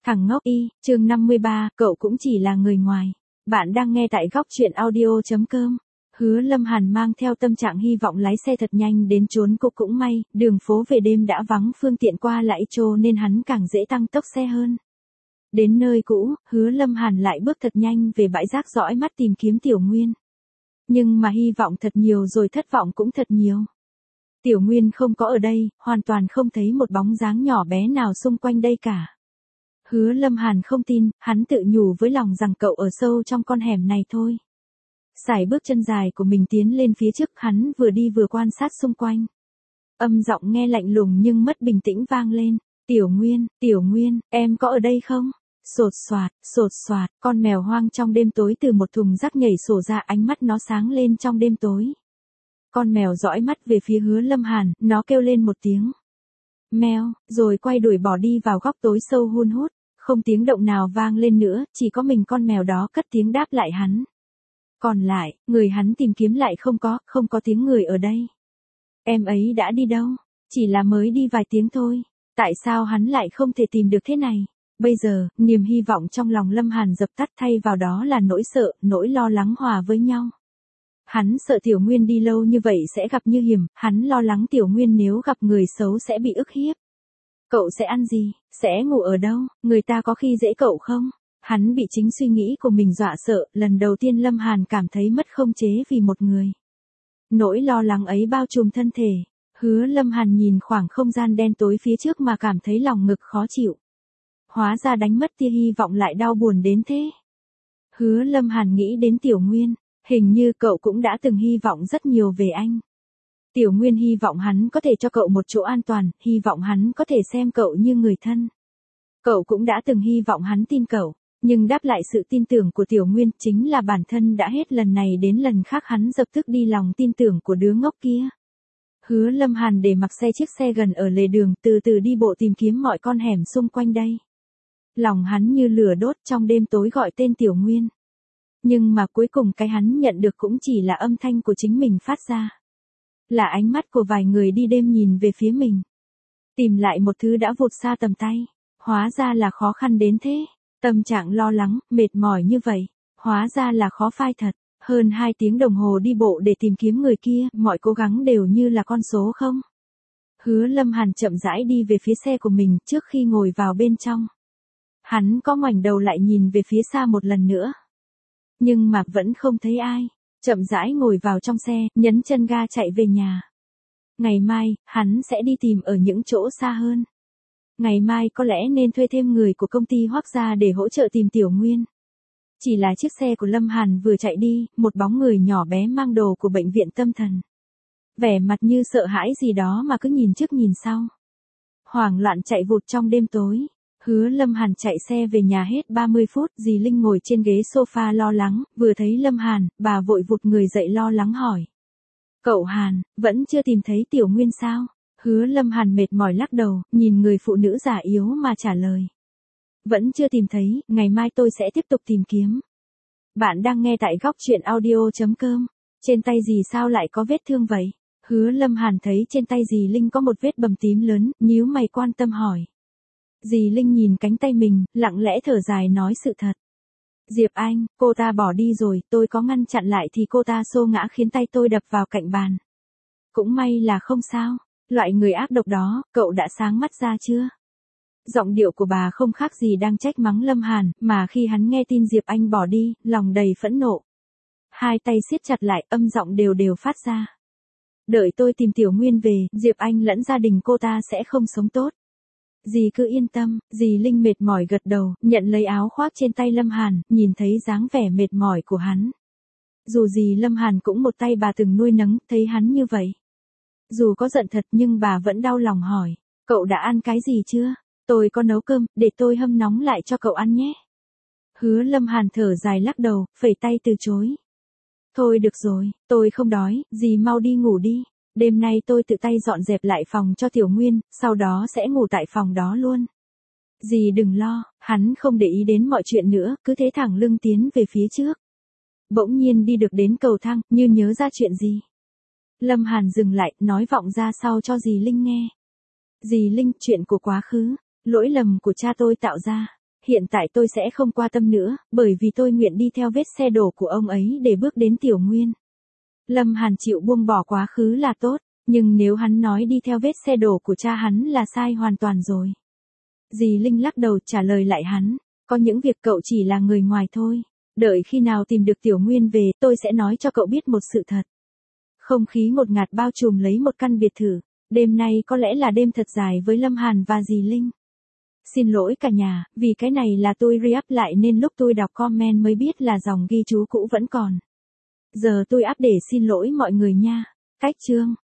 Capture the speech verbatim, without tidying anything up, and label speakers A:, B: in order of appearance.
A: Thằng ngốc y, chương năm mươi ba, cậu cũng chỉ là người ngoài. Bạn đang nghe tại góc truyện audio.com. Hứa Lâm Hàn mang theo tâm trạng hy vọng lái xe thật nhanh đến trốn cô, cũng may, đường phố về đêm đã vắng phương tiện qua lại trô nên hắn càng dễ tăng tốc xe hơn. Đến nơi cũ, Hứa Lâm Hàn lại bước thật nhanh về bãi rác, dõi mắt tìm kiếm Tiểu Nguyên. Nhưng mà hy vọng thật nhiều rồi thất vọng cũng thật nhiều. Tiểu Nguyên không có ở đây, hoàn toàn không thấy một bóng dáng nhỏ bé nào xung quanh đây cả. Hứa Lâm Hàn không tin, hắn tự nhủ với lòng rằng cậu ở sâu trong con hẻm này thôi. Sải bước chân dài của mình tiến lên phía trước, hắn vừa đi vừa quan sát xung quanh. Âm giọng nghe lạnh lùng nhưng mất bình tĩnh vang lên. Tiểu Nguyên, Tiểu Nguyên, em có ở đây không? Sột soạt, sột soạt, con mèo hoang trong đêm tối từ một thùng rác nhảy sổ ra, ánh mắt nó sáng lên trong đêm tối. Con mèo dõi mắt về phía Hứa Lâm Hàn, nó kêu lên một tiếng. Meo, rồi quay đuổi bỏ đi vào góc tối sâu hun hút, không tiếng động nào vang lên nữa, chỉ có mình con mèo đó cất tiếng đáp lại hắn. Còn lại, người hắn tìm kiếm lại không có, không có tiếng người ở đây. Em ấy đã đi đâu? Chỉ là mới đi vài tiếng thôi. Tại sao hắn lại không thể tìm được thế này? Bây giờ, niềm hy vọng trong lòng Lâm Hàn dập tắt, thay vào đó là nỗi sợ, nỗi lo lắng hòa với nhau. Hắn sợ Tiểu Nguyên đi lâu như vậy sẽ gặp nguy hiểm, hắn lo lắng Tiểu Nguyên nếu gặp người xấu sẽ bị ức hiếp. Cậu sẽ ăn gì, sẽ ngủ ở đâu, người ta có khi dễ cậu không? Hắn bị chính suy nghĩ của mình dọa sợ, lần đầu tiên Lâm Hàn cảm thấy mất khống chế vì một người. Nỗi lo lắng ấy bao trùm thân thể. Hứa Lâm Hàn nhìn khoảng không gian đen tối phía trước mà cảm thấy lòng ngực khó chịu. Hóa ra đánh mất tia hy vọng lại đau buồn đến thế. Hứa Lâm Hàn nghĩ đến Tiểu Nguyên, hình như cậu cũng đã từng hy vọng rất nhiều về anh. Tiểu Nguyên hy vọng hắn có thể cho cậu một chỗ an toàn, hy vọng hắn có thể xem cậu như người thân. Cậu cũng đã từng hy vọng hắn tin cậu, nhưng đáp lại sự tin tưởng của Tiểu Nguyên chính là bản thân đã hết lần này đến lần khác hắn dập tức đi lòng tin tưởng của đứa ngốc kia. Hứa Lâm Hàn để mặc xe chiếc xe gần ở lề đường, từ từ đi bộ tìm kiếm mọi con hẻm xung quanh đây. Lòng hắn như lửa đốt, trong đêm tối gọi tên Tiểu Nguyên. Nhưng mà cuối cùng cái hắn nhận được cũng chỉ là âm thanh của chính mình phát ra. Là ánh mắt của vài người đi đêm nhìn về phía mình. Tìm lại một thứ đã vụt xa tầm tay. Hóa ra là khó khăn đến thế. Tâm trạng lo lắng, mệt mỏi như vậy. Hóa ra là khó phai thật. Hơn hai tiếng đồng hồ đi bộ để tìm kiếm người kia, mọi cố gắng đều như là con số không. Hứa Lâm Hàn chậm rãi đi về phía xe của mình trước khi ngồi vào bên trong. Hắn có ngoảnh đầu lại nhìn về phía xa một lần nữa. Nhưng mà vẫn không thấy ai. Chậm rãi ngồi vào trong xe, nhấn chân ga chạy về nhà. Ngày mai, hắn sẽ đi tìm ở những chỗ xa hơn. Ngày mai có lẽ nên thuê thêm người của công ty Hoắc gia để hỗ trợ tìm Tiểu Nguyên. Chỉ là chiếc xe của Lâm Hàn vừa chạy đi, một bóng người nhỏ bé mang đồ của bệnh viện tâm thần. Vẻ mặt như sợ hãi gì đó mà cứ nhìn trước nhìn sau. Hoảng loạn chạy vụt trong đêm tối. Hứa Lâm Hàn chạy xe về nhà hết ba mươi phút, dì Linh ngồi trên ghế sofa lo lắng, vừa thấy Lâm Hàn, bà vội vụt người dậy lo lắng hỏi. Cậu Hàn, vẫn chưa tìm thấy Tiểu Nguyên sao? Hứa Lâm Hàn mệt mỏi lắc đầu, nhìn người phụ nữ già yếu mà trả lời. Vẫn chưa tìm thấy, ngày mai tôi sẽ tiếp tục tìm kiếm. Bạn đang nghe tại góc truyện audio.com. Trên tay dì sao lại có vết thương vậy? Hứa Lâm Hàn thấy trên tay dì Linh có một vết bầm tím lớn, nhíu mày quan tâm hỏi. Dì Linh nhìn cánh tay mình, lặng lẽ thở dài nói sự thật. Diệp Anh, cô ta bỏ đi rồi, tôi có ngăn chặn lại thì cô ta xô ngã khiến tay tôi đập vào cạnh bàn. Cũng may là không sao, loại người ác độc đó, cậu đã sáng mắt ra chưa? Giọng điệu của bà không khác gì đang trách mắng Lâm Hàn, mà khi hắn nghe tin Diệp Anh bỏ đi, lòng đầy phẫn nộ. Hai tay siết chặt lại, âm giọng đều đều phát ra. Đợi tôi tìm Tiểu Nguyên về, Diệp Anh lẫn gia đình cô ta sẽ không sống tốt. Dì cứ yên tâm, dì Linh mệt mỏi gật đầu, nhận lấy áo khoác trên tay Lâm Hàn, nhìn thấy dáng vẻ mệt mỏi của hắn. Dù gì Lâm Hàn cũng một tay bà từng nuôi nấng, thấy hắn như vậy. Dù có giận thật nhưng bà vẫn đau lòng hỏi, cậu đã ăn cái gì chưa? Tôi có nấu cơm, để tôi hâm nóng lại cho cậu ăn nhé. Hứa Lâm Hàn thở dài lắc đầu, phẩy tay từ chối. Thôi được rồi, tôi không đói, dì mau đi ngủ đi. Đêm nay tôi tự tay dọn dẹp lại phòng cho Tiểu Nguyên, sau đó sẽ ngủ tại phòng đó luôn. Dì đừng lo, hắn không để ý đến mọi chuyện nữa, cứ thế thẳng lưng tiến về phía trước. Bỗng nhiên đi được đến cầu thang, như nhớ ra chuyện gì. Lâm Hàn dừng lại, nói vọng ra sau cho dì Linh nghe. Dì Linh, chuyện của quá khứ, lỗi lầm của cha tôi tạo ra. hiện tại tôi sẽ không qua tâm nữa, bởi vì tôi nguyện đi theo vết xe đổ của ông ấy để bước đến Tiểu Nguyên. Lâm Hàn chịu buông bỏ quá khứ là tốt, nhưng nếu hắn nói đi theo vết xe đổ của cha hắn là sai hoàn toàn rồi. Dì Linh lắc đầu trả lời lại hắn, có những việc cậu chỉ là người ngoài thôi, đợi khi nào tìm được Tiểu Nguyên về, tôi sẽ nói cho cậu biết một sự thật. Không khí ngột ngạt bao trùm lấy một căn biệt thự, đêm nay có lẽ là đêm thật dài với Lâm Hàn và dì Linh. Xin lỗi cả nhà, vì cái này là tôi re-up lại nên lúc tôi đọc comment mới biết là dòng ghi chú cũ vẫn còn. Giờ tôi up để xin lỗi mọi người nha. Cách chương